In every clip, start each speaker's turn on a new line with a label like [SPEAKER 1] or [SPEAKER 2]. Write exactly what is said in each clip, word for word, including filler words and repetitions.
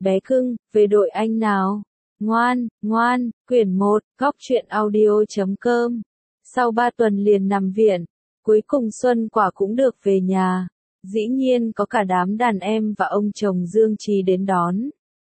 [SPEAKER 1] bé cưng, về đội anh nào. Ngoan, ngoan, quyển một, góc truyện audio chấm com. Sau ba tuần liền nằm viện, cuối cùng Xuân Quả cũng được về nhà. Dĩ nhiên có cả đám đàn em và ông chồng Dương Trí đến đón.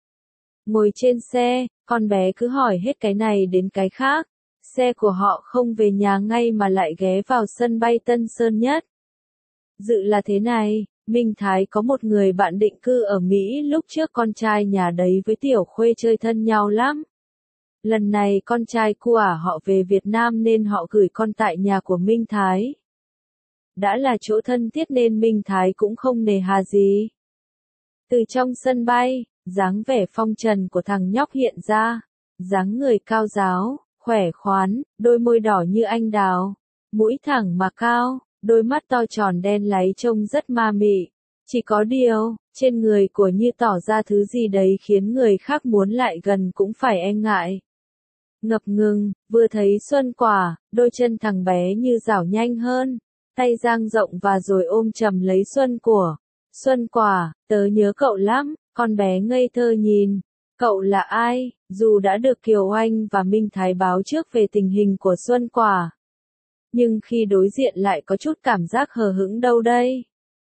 [SPEAKER 1] Ngồi trên xe, con bé cứ hỏi hết cái này đến cái khác. Xe của họ không về nhà ngay mà lại ghé vào sân bay Tân Sơn Nhất. Dự là thế này, Minh Thái có một người bạn định cư ở Mỹ, lúc trước con trai nhà đấy với Tiểu Khuê chơi thân nhau lắm. Lần này con trai của họ về Việt Nam nên họ gửi con tại nhà của Minh Thái. Đã là chỗ thân thiết nên Minh Thái cũng không nề hà gì. Từ trong sân bay, dáng vẻ phong trần của thằng nhóc hiện ra, dáng người cao ráo, khỏe khoắn, đôi môi đỏ như anh đào, mũi thẳng mà cao, đôi mắt to tròn đen láy trông rất ma mị. Chỉ có điều, trên người của Như tỏ ra thứ gì đấy khiến người khác muốn lại gần cũng phải e ngại. Ngập ngừng, vừa thấy Xuân Quả, đôi chân thằng bé như dảo nhanh hơn, tay dang rộng và rồi ôm chầm lấy Xuân của. Xuân Quả, tớ nhớ cậu lắm, con bé ngây thơ nhìn. Cậu là ai? Dù đã được Kiều Anh và Minh Thái báo trước về tình hình của Xuân Quả, nhưng khi đối diện lại có chút cảm giác hờ hững đâu đây.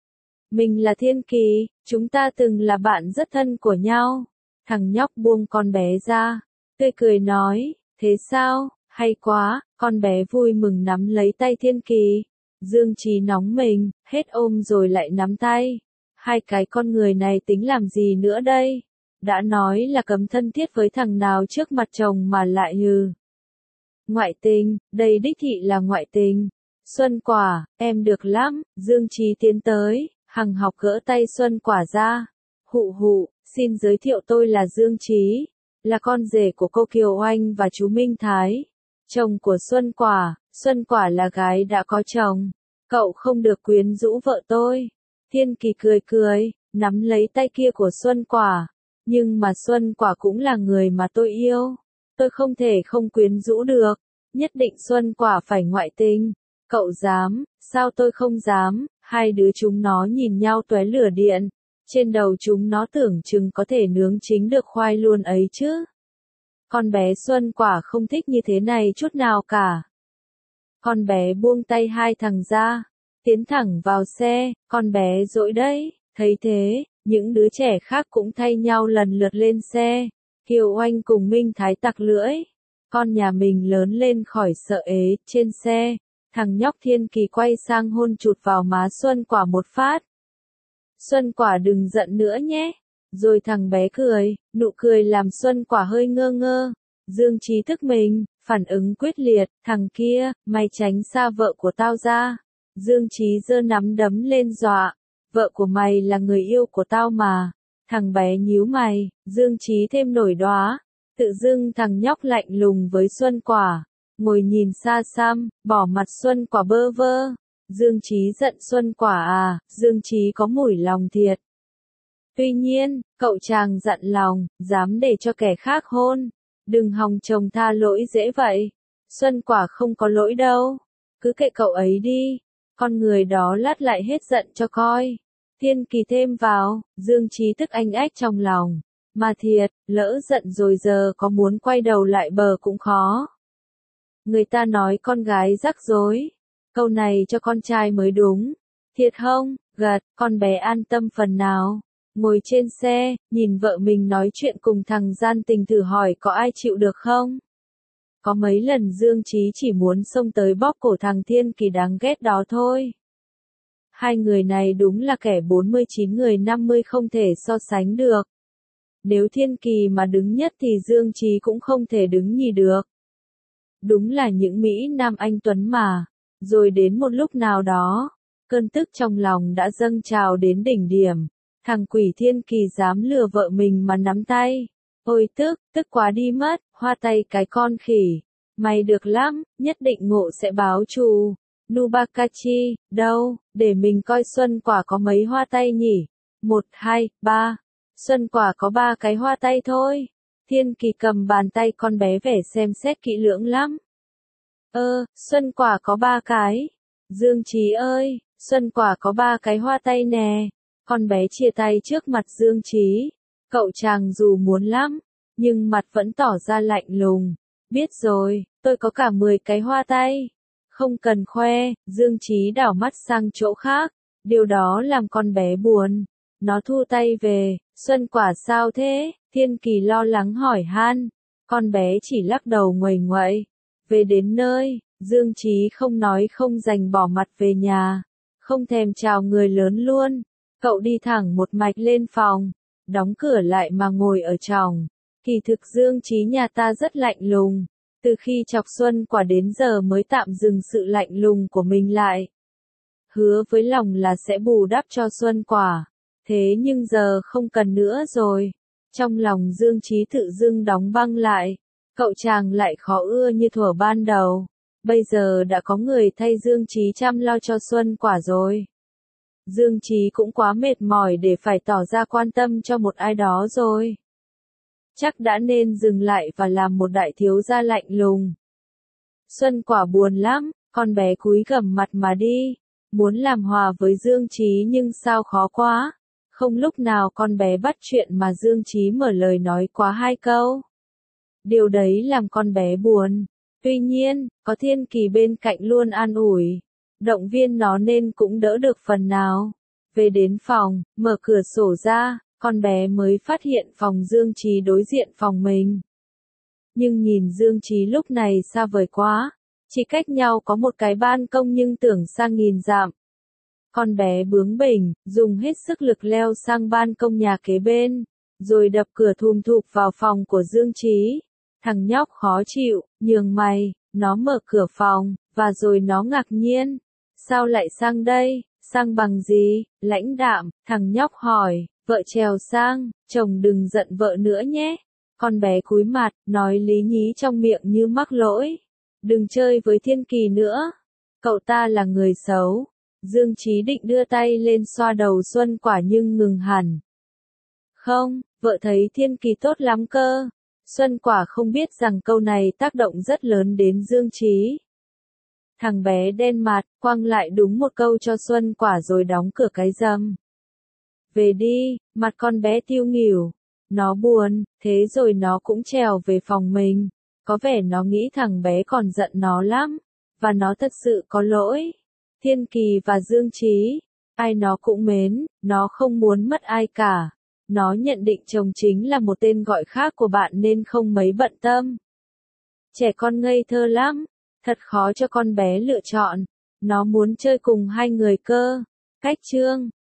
[SPEAKER 1] Mình là Thiên Kỳ, chúng ta từng là bạn rất thân của nhau. Thằng nhóc buông con bé ra, tươi cười nói, thế sao, hay quá, con bé vui mừng nắm lấy tay Thiên Kỳ. Dương Trí nóng mình, hết ôm rồi lại nắm tay. Hai cái con người này tính làm gì nữa đây? Đã nói là cấm thân thiết với thằng nào trước mặt chồng mà lại hừ. Ngoại tình, đây đích thị là ngoại tình. Xuân Quả, em được lắm. Dương Trí tiến tới, hằng học gỡ tay Xuân Quả ra. Hụ hụ, xin giới thiệu tôi là Dương Trí, là con rể của cô Kiều Anh và chú Minh Thái, chồng của Xuân Quả. Xuân Quả là gái đã có chồng, cậu không được quyến rũ vợ tôi. Thiên Kỳ cười cười, nắm lấy tay kia của Xuân Quả. Nhưng mà Xuân Quả cũng là người mà tôi yêu. Tôi không thể không quyến rũ được. Nhất định Xuân Quả phải ngoại tình. Cậu dám, sao tôi không dám. Hai đứa chúng nó nhìn nhau tóe lửa điện. Trên đầu chúng nó tưởng chừng có thể nướng chính được khoai luôn ấy chứ. Con bé Xuân Quả không thích như thế này chút nào cả. Con bé buông tay hai thằng ra, tiến thẳng vào xe. Con bé dỗi đấy. Thấy thế, những đứa trẻ khác cũng thay nhau lần lượt lên xe. Kiều Anh cùng Minh Thái tặc lưỡi. Con nhà mình lớn lên khỏi sợ ế. Trên xe, thằng nhóc Thiên Kỳ quay sang hôn chụt vào má Xuân Quả một phát. Xuân Quả đừng giận nữa nhé. Rồi thằng bé cười, nụ cười làm Xuân Quả hơi ngơ ngơ. Dương Trí thức mình, phản ứng quyết liệt, thằng kia, mày tránh xa vợ của tao ra. Dương Trí giơ nắm đấm lên dọa. Vợ của mày là người yêu của tao mà. Thằng bé nhíu mày, Dương Trí thêm nổi đoá. Tự dưng thằng nhóc lạnh lùng với Xuân Quả, ngồi nhìn xa xăm, bỏ mặt Xuân Quả bơ vơ. Dương Trí giận Xuân Quả à, Dương Trí có mủi lòng thiệt. Tuy nhiên, cậu chàng dặn lòng, dám để cho kẻ khác hôn. Đừng hòng chồng tha lỗi dễ vậy. Xuân Quả không có lỗi đâu. Cứ kệ cậu ấy đi. Con người đó lát lại hết giận cho coi. Thiên Kỳ thêm vào, Dương Trí tức anh ách trong lòng. Mà thiệt, lỡ giận rồi giờ có muốn quay đầu lại bờ cũng khó. Người ta nói con gái rắc rối. Câu này cho con trai mới đúng. Thiệt không? Gật, con bé an tâm phần nào. Ngồi trên xe, nhìn vợ mình nói chuyện cùng thằng gian tình thử hỏi có ai chịu được không? Có mấy lần Dương Trí chỉ muốn xông tới bóp cổ thằng Thiên Kỳ đáng ghét đó thôi. Hai người này đúng là kẻ bốn mươi chín người năm mươi không thể so sánh được. Nếu Thiên Kỳ mà đứng nhất thì Dương Trí cũng không thể đứng nhì được. Đúng là những Mỹ Nam anh tuấn mà. Rồi đến một lúc nào đó, cơn tức trong lòng đã dâng trào đến đỉnh điểm. Thằng quỷ Thiên Kỳ dám lừa vợ mình mà nắm tay. Ôi tức, tức quá đi mất, hoa tay cái con khỉ. Mày được lắm, nhất định ngộ sẽ báo thù. Nubakachi, đâu, để mình coi Xuân Quả có mấy hoa tay nhỉ? Một, hai, ba. Xuân Quả có ba cái hoa tay thôi. Thiên Kỳ cầm bàn tay con bé vẻ xem xét kỹ lưỡng lắm. Ơ, Xuân Quả có ba cái. Dương Trí ơi, Xuân Quả có ba cái hoa tay nè. Con bé chia tay trước mặt Dương Trí. Cậu chàng dù muốn lắm, nhưng mặt vẫn tỏ ra lạnh lùng. Biết rồi, tôi có cả mười cái hoa tay. Không cần khoe, Dương Chí đảo mắt sang chỗ khác. Điều đó làm con bé buồn. Nó thu tay về, Xuân Quả sao thế? Thiên Kỳ lo lắng hỏi han. Con bé chỉ lắc đầu nguầy nguậy. Về đến nơi, Dương Chí không nói không dành bỏ mặt về nhà. Không thèm chào người lớn luôn. Cậu đi thẳng một mạch lên phòng. Đóng cửa lại mà ngồi ở trong. Kỳ thực Dương Chí nhà ta rất lạnh lùng. Từ khi chọc Xuân Quả đến giờ mới tạm dừng sự lạnh lùng của mình lại. Hứa với lòng là sẽ bù đắp cho Xuân Quả. Thế nhưng giờ không cần nữa rồi. Trong lòng Dương Chí tự dưng đóng băng lại. Cậu chàng lại khó ưa như thuở ban đầu. Bây giờ đã có người thay Dương Chí chăm lo cho Xuân Quả rồi. Dương Chí cũng quá mệt mỏi để phải tỏ ra quan tâm cho một ai đó rồi. Chắc đã nên dừng lại và làm một đại thiếu gia lạnh lùng. Xuân Quả buồn lắm, con bé cúi gằm mặt mà đi. Muốn làm hòa với Dương Chí nhưng sao khó quá. Không lúc nào con bé bắt chuyện mà Dương Chí mở lời nói quá hai câu. Điều đấy làm con bé buồn. Tuy nhiên, có Thiên Kỳ bên cạnh luôn an ủi. Động viên nó nên cũng đỡ được phần nào. Về đến phòng, mở cửa sổ ra, con bé mới phát hiện phòng Dương Chí đối diện phòng mình. Nhưng nhìn Dương Chí lúc này xa vời quá. Chỉ cách nhau có một cái ban công nhưng tưởng sang nghìn dặm. Con bé bướng bỉnh, dùng hết sức lực leo sang ban công nhà kế bên, rồi đập cửa thùm thụp vào phòng của Dương Chí. Thằng nhóc khó chịu, nhường mày, nó mở cửa phòng, và rồi nó ngạc nhiên. Sao lại sang đây, sang bằng gì, lãnh đạm, thằng nhóc hỏi, vợ trèo sang, chồng đừng giận vợ nữa nhé. Con bé cúi mặt, nói lý nhí trong miệng như mắc lỗi. Đừng chơi với Thiên Kỳ nữa, cậu ta là người xấu. Dương Chí định đưa tay lên xoa đầu Xuân Quả nhưng ngừng hẳn. Không, vợ thấy Thiên Kỳ tốt lắm cơ. Xuân Quả không biết rằng câu này tác động rất lớn đến Dương Chí. Thằng bé đen mặt, quăng lại đúng một câu cho Xuân Quả rồi đóng cửa cái rầm. Về đi, mặt con bé tiêu nghỉu. Nó buồn, thế rồi nó cũng trèo về phòng mình. Có vẻ nó nghĩ thằng bé còn giận nó lắm. Và nó thật sự có lỗi. Thiên Kỳ và Dương Chí, ai nó cũng mến, nó không muốn mất ai cả. Nó nhận định chồng chính là một tên gọi khác của bạn nên không mấy bận tâm. Trẻ con ngây thơ lắm, thật khó cho con bé lựa chọn. Nó muốn chơi cùng hai người cơ. Cách chương